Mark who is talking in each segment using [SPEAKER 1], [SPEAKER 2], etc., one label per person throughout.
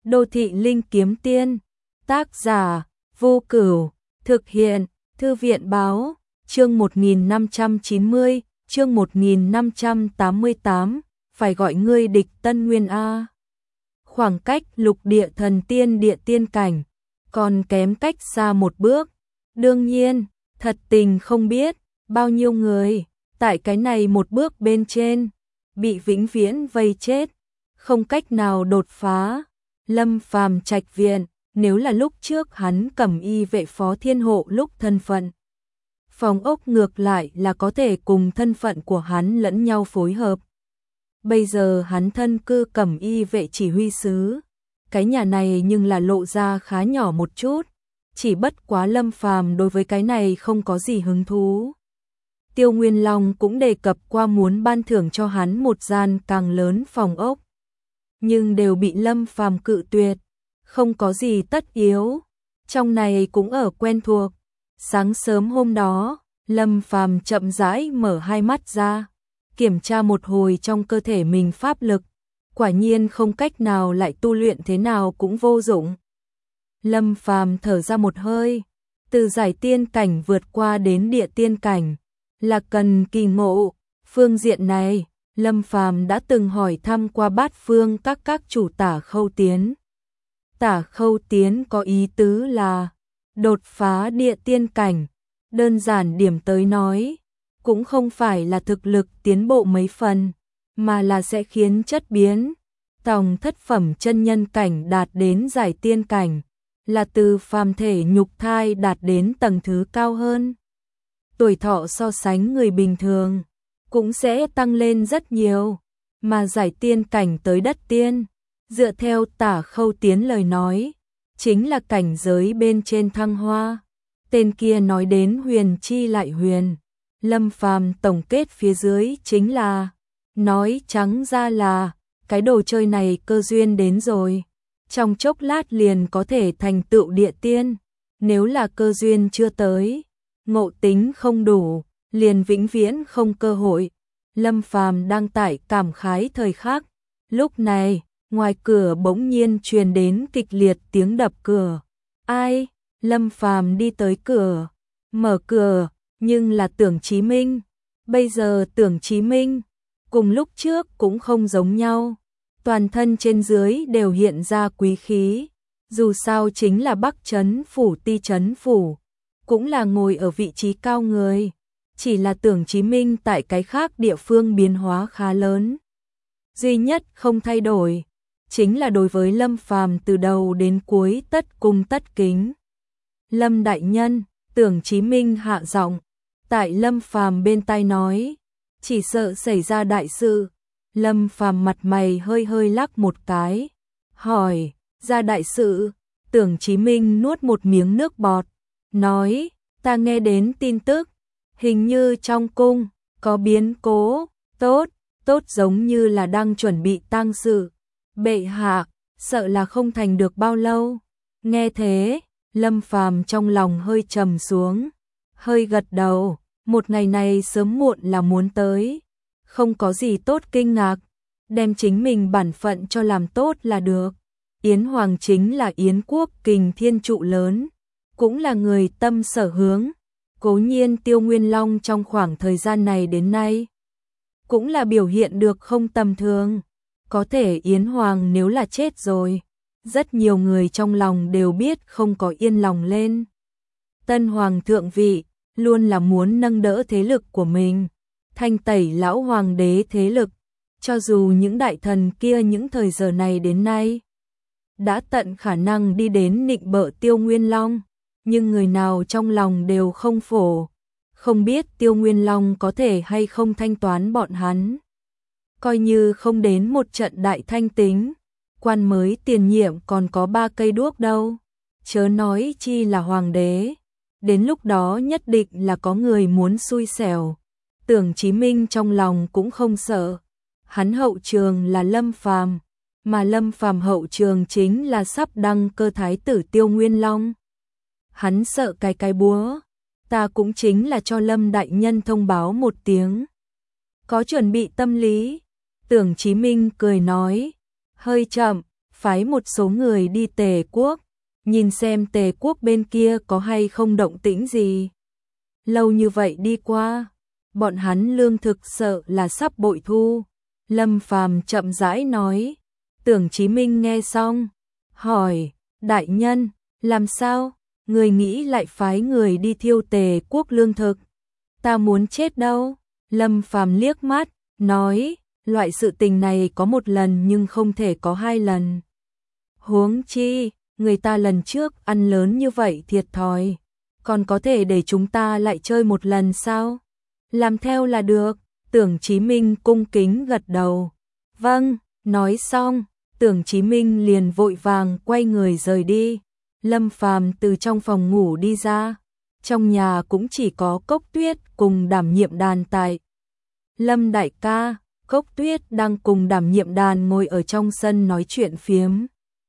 [SPEAKER 1] Đô thị linh kiếm tiên, tác giả, Vô Cửu, thực hiện, Thư viện báo, chương 1590, chương 1588, phải gọi ngươi địch Tân Nguyên A. Khoảng cách lục địa thần tiên địa tiên cảnh, còn kém cách xa một bước. Đương nhiên, thật tình không biết, bao nhiêu người, tại cái này một bước bên trên, bị vĩnh viễn vây chết, không cách nào đột phá. Lâm Phàm trạch viện, nếu là lúc trước hắn Cẩm Y vệ phó thiên hộ lúc thân phận. Phòng ốc ngược lại là có thể cùng thân phận của hắn lẫn nhau phối hợp. Bây giờ hắn thân cư Cẩm Y vệ chỉ huy sứ, cái nhà này nhưng là lộ ra khá nhỏ một chút, chỉ bất quá Lâm Phàm đối với cái này không có gì hứng thú. Tiêu Nguyên Long cũng đề cập qua muốn ban thưởng cho hắn một gian càng lớn phòng ốc, nhưng đều bị Lâm Phàm cự tuyệt, không có gì tất yếu, trong này cũng ở quen thuộc. Sáng sớm hôm đó, Lâm Phàm chậm rãi mở hai mắt ra, kiểm tra một hồi trong cơ thể mình pháp lực, quả nhiên không cách nào, lại tu luyện thế nào cũng vô dụng. Lâm Phàm thở ra một hơi, từ giải tiên cảnh vượt qua đến địa tiên cảnh, là cần kỳ ngộ, phương diện này, Lâm Phàm đã từng hỏi thăm qua Bát Phương các chủ Tả Khâu Tiến. Tả Khâu Tiến có ý tứ là đột phá địa tiên cảnh, đơn giản điểm tới nói, cũng không phải là thực lực tiến bộ mấy phần, mà là sẽ khiến chất biến. Tòng thất phẩm chân nhân cảnh đạt đến giải tiên cảnh, là từ phàm thể nhục thai đạt đến tầng thứ cao hơn. Tuổi thọ so sánh người bình thường cũng sẽ tăng lên rất nhiều, mà giải tiên cảnh tới đất tiên, dựa theo Tả Khâu Tiến lời nói, chính là cảnh giới bên trên thăng hoa. Tên kia nói đến huyền chi lại huyền, Lâm Phàm tổng kết phía dưới chính là, nói trắng ra là, cái đồ chơi này cơ duyên đến rồi, trong chốc lát liền có thể thành tựu địa tiên, nếu là cơ duyên chưa tới, ngộ tính không đủ, liền vĩnh viễn không cơ hội. Lâm Phàm đang tại cảm khái thời khắc, lúc này, ngoài cửa bỗng nhiên truyền đến kịch liệt tiếng đập cửa. Ai? Lâm Phàm đi tới cửa, mở cửa, nhưng là Tưởng Chí Minh. Bây giờ Tưởng Chí Minh cùng lúc trước cũng không giống nhau, toàn thân trên dưới đều hiện ra quý khí, dù sao chính là Bắc Trấn phủ Ti Trấn phủ, cũng là ngồi ở vị trí cao người, chỉ là Tưởng Chí Minh tại cái khác địa phương biến hóa khá lớn. Duy nhất không thay đổi, chính là đối với Lâm Phàm từ đầu đến cuối tất cung tất kính. Lâm đại nhân, Tưởng Chí Minh hạ giọng, tại Lâm Phàm bên tai nói, chỉ sợ xảy ra đại sự. Lâm Phàm mặt mày hơi hơi lắc một cái, hỏi, ra đại sự? Tưởng Chí Minh nuốt một miếng nước bọt, nói, ta nghe đến tin tức, hình như trong cung có biến cố. Tốt, tốt, giống như là đang chuẩn bị tang sự. Bệ hạ, sợ là không thành được bao lâu. Nghe thế, Lâm Phàm trong lòng hơi trầm xuống, hơi gật đầu, một ngày này sớm muộn là muốn tới, không có gì tốt kinh ngạc, đem chính mình bản phận cho làm tốt là được. Yến Hoàng chính là Yến quốc kình thiên trụ lớn, cũng là người tâm sở hướng. Cố nhiên Tiêu Nguyên Long trong khoảng thời gian này đến nay cũng là biểu hiện được không tầm thường. Có thể Yến Hoàng nếu là chết rồi, rất nhiều người trong lòng đều biết không có yên lòng lên. Tân Hoàng thượng vị, luôn là muốn nâng đỡ thế lực của mình, thanh tẩy lão hoàng đế thế lực, cho dù những đại thần kia những thời giờ này đến nay đã tận khả năng đi đến nịnh bợ Tiêu Nguyên Long, nhưng người nào trong lòng đều không phổ, không biết Tiêu Nguyên Long có thể hay không thanh toán bọn hắn. Coi như không đến một trận đại thanh tính, quan mới tiền nhiệm còn có 3 cây đuốc đâu, chớ nói chi là hoàng đế. Đến lúc đó nhất định là có người muốn xui xẻo. Tưởng Chí Minh trong lòng cũng không sợ, hắn hậu trường là Lâm Phàm, mà Lâm Phàm hậu trường chính là sắp đăng cơ thái tử Tiêu Nguyên Long. Hắn sợ cái búa, ta cũng chính là cho Lâm đại nhân thông báo một tiếng, có chuẩn bị tâm lý. Tưởng Chí Minh cười nói, hơi chậm, phái một số người đi Tề quốc, nhìn xem Tề quốc bên kia có hay không động tĩnh gì. Lâu như vậy đi qua, bọn hắn lương thực sợ là sắp bội thu. Lâm Phàm chậm rãi nói. Tưởng Chí Minh nghe xong, hỏi, đại nhân, làm sao, người nghĩ lại phái người đi thiêu Tề quốc lương thực? Ta muốn chết đâu. Lâm Phàm liếc mắt, nói, loại sự tình này có một lần nhưng không thể có hai lần. Huống chi, người ta lần trước ăn lớn như vậy thiệt thòi, còn có thể để chúng ta lại chơi một lần sao? Làm theo là được. Tưởng Chí Minh cung kính gật đầu. Vâng, nói xong, Tưởng Chí Minh liền vội vàng quay người rời đi. Lâm Phàm từ trong phòng ngủ đi ra. Trong nhà cũng chỉ có Cốc Tuyết cùng Đảm Nhiệm Đàn tại. Lâm đại ca, Cốc Tuyết đang cùng Đảm Nhiệm Đàn ngồi ở trong sân nói chuyện phiếm.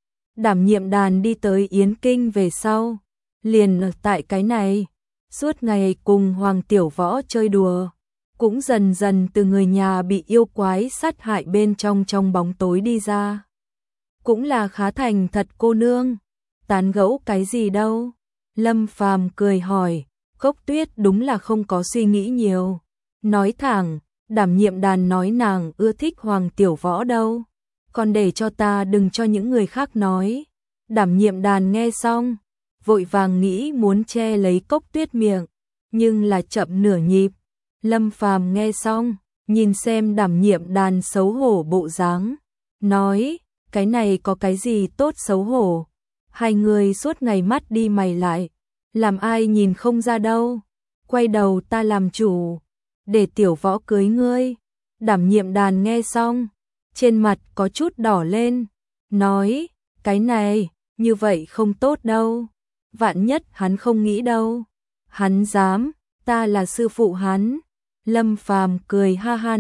[SPEAKER 1] Đảm Nhiệm Đàn đi tới Yến Kinh về sau, liền ở tại cái này, suốt ngày cùng Hoàng Tiểu Võ chơi đùa, cũng dần dần từ người nhà bị yêu quái sát hại bên trong bóng tối đi ra. Cũng là khá thành thật cô nương, tán gẫu cái gì đâu? Lâm Phàm cười hỏi. Cốc Tuyết đúng là không có suy nghĩ nhiều, nói thẳng, Đảm Nhiệm Đàn nói nàng ưa thích Hoàng Tiểu Võ đâu, còn để cho ta đừng cho những người khác nói. Đảm Nhiệm Đàn nghe xong, vội vàng nghĩ muốn che lấy Cốc Tuyết miệng, nhưng là chậm nửa nhịp. Lâm Phàm nghe xong, nhìn xem Đảm Nhiệm Đàn xấu hổ bộ dáng, nói, cái này có cái gì tốt xấu hổ? Hai người suốt ngày mắt đi mày lại, làm ai nhìn không ra đâu. Quay đầu ta làm chủ, để Tiểu Võ cưới ngươi. Đảm Nhiệm Đàn nghe xong, trên mặt có chút đỏ lên, nói, cái này, như vậy không tốt đâu. Vạn nhất hắn không nghĩ đâu. Hắn dám, ta là sư phụ hắn. Lâm Phàm cười ha ha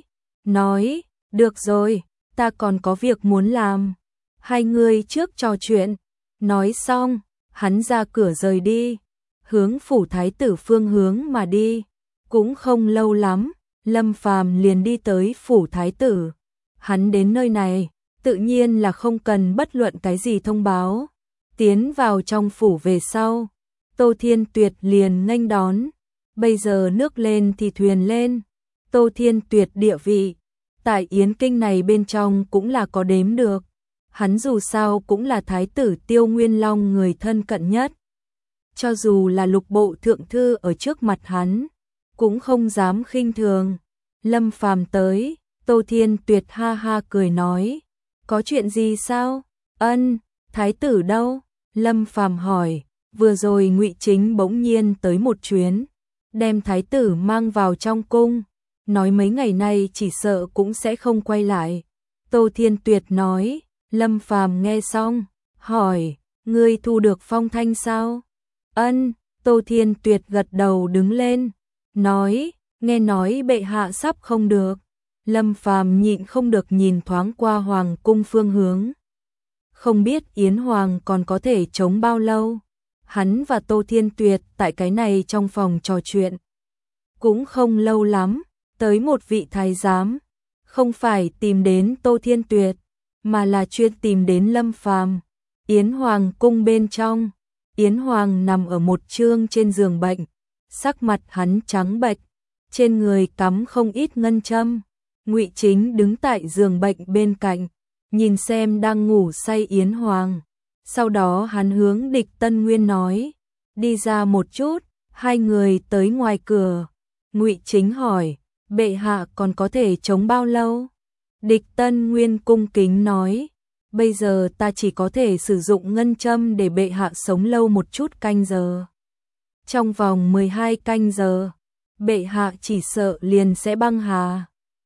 [SPEAKER 1] nói, được rồi, ta còn có việc muốn làm. Hai người trước trò chuyện. Nói xong, hắn ra cửa rời đi, hướng phủ thái tử phương hướng mà đi. Cũng không lâu lắm, Lâm Phàm liền đi tới phủ thái tử. Hắn đến nơi này, tự nhiên là không cần bất luận cái gì thông báo. Tiến vào trong phủ về sau, Tô Thiên Tuyệt liền nghênh đón. Bây giờ nước lên thì thuyền lên. Tô Thiên Tuyệt địa vị tại Yến Kinh này bên trong cũng là có đếm được. Hắn dù sao cũng là thái tử Tiêu Nguyên Long người thân cận nhất. Cho dù là lục bộ thượng thư ở trước mặt hắn, cũng không dám khinh thường. Lâm Phàm tới, Tô Thiên Tuyệt ha ha cười nói, có chuyện gì sao? Ân, thái tử đâu? Lâm Phàm hỏi. Vừa rồi Ngụy Chính bỗng nhiên tới một chuyến, đem thái tử mang vào trong cung, nói mấy ngày nay chỉ sợ cũng sẽ không quay lại. Tô Thiên Tuyệt nói. Lâm Phàm nghe xong, hỏi, ngươi thu được phong thanh sao? Ân. Tô Thiên Tuyệt gật đầu đứng lên, nói, nghe nói bệ hạ sắp không được. Lâm Phàm nhịn không được nhìn thoáng qua hoàng cung phương hướng. Không biết Yến Hoàng còn có thể chống bao lâu. Hắn và Tô Thiên Tuyệt tại cái này trong phòng trò chuyện. Cũng không lâu lắm, tới một vị thái giám, không phải tìm đến Tô Thiên Tuyệt, mà là chuyên tìm đến Lâm Phàm. Yến Hoàng cung bên trong, Yến Hoàng nằm ở một chương trên giường bệnh, sắc mặt hắn trắng bệch, trên người cắm không ít ngân châm. Ngụy Chính đứng tại giường bệnh bên cạnh, nhìn xem đang ngủ say Yến Hoàng. Sau đó hắn hướng Địch Tân Nguyên nói, đi ra một chút. Hai người tới ngoài cửa. Ngụy Chính hỏi, bệ hạ còn có thể chống bao lâu? Địch Tân Nguyên cung kính nói, bây giờ ta chỉ có thể sử dụng ngân châm để bệ hạ sống lâu một chút canh giờ. Trong vòng 12 canh giờ, bệ hạ chỉ sợ liền sẽ băng hà.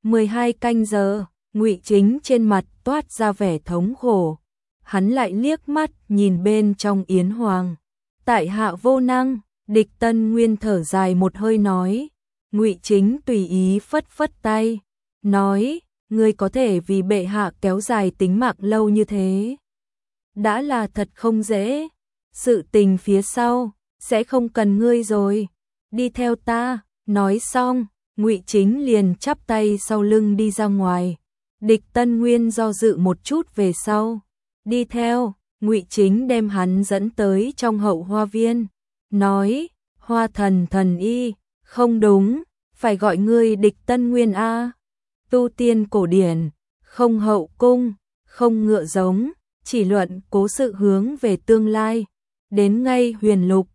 [SPEAKER 1] 12 canh giờ, Ngụy Chính trên mặt toát ra vẻ thống khổ. Hắn lại liếc mắt nhìn bên trong Yến Hoàng. Tại hạ vô năng. Địch Tân Nguyên thở dài một hơi nói. Ngụy Chính tùy ý phất phất tay, nói, ngươi có thể vì bệ hạ kéo dài tính mạng lâu như thế, đã là thật không dễ. Sự tình phía sau sẽ không cần ngươi rồi, đi theo ta. Nói xong, Ngụy Chính liền chắp tay sau lưng đi ra ngoài. Địch Tân Nguyên do dự một chút về sau, Đi theo, Ngụy Chính đem hắn dẫn tới trong hậu hoa viên, nói, Hoa thần thần y, không đúng, phải gọi ngươi Địch Tân Nguyên a. Tu tiên cổ điển, không hậu cung, không ngựa giống, chỉ luận cố sự hướng về tương lai. Đến ngay huyền lục,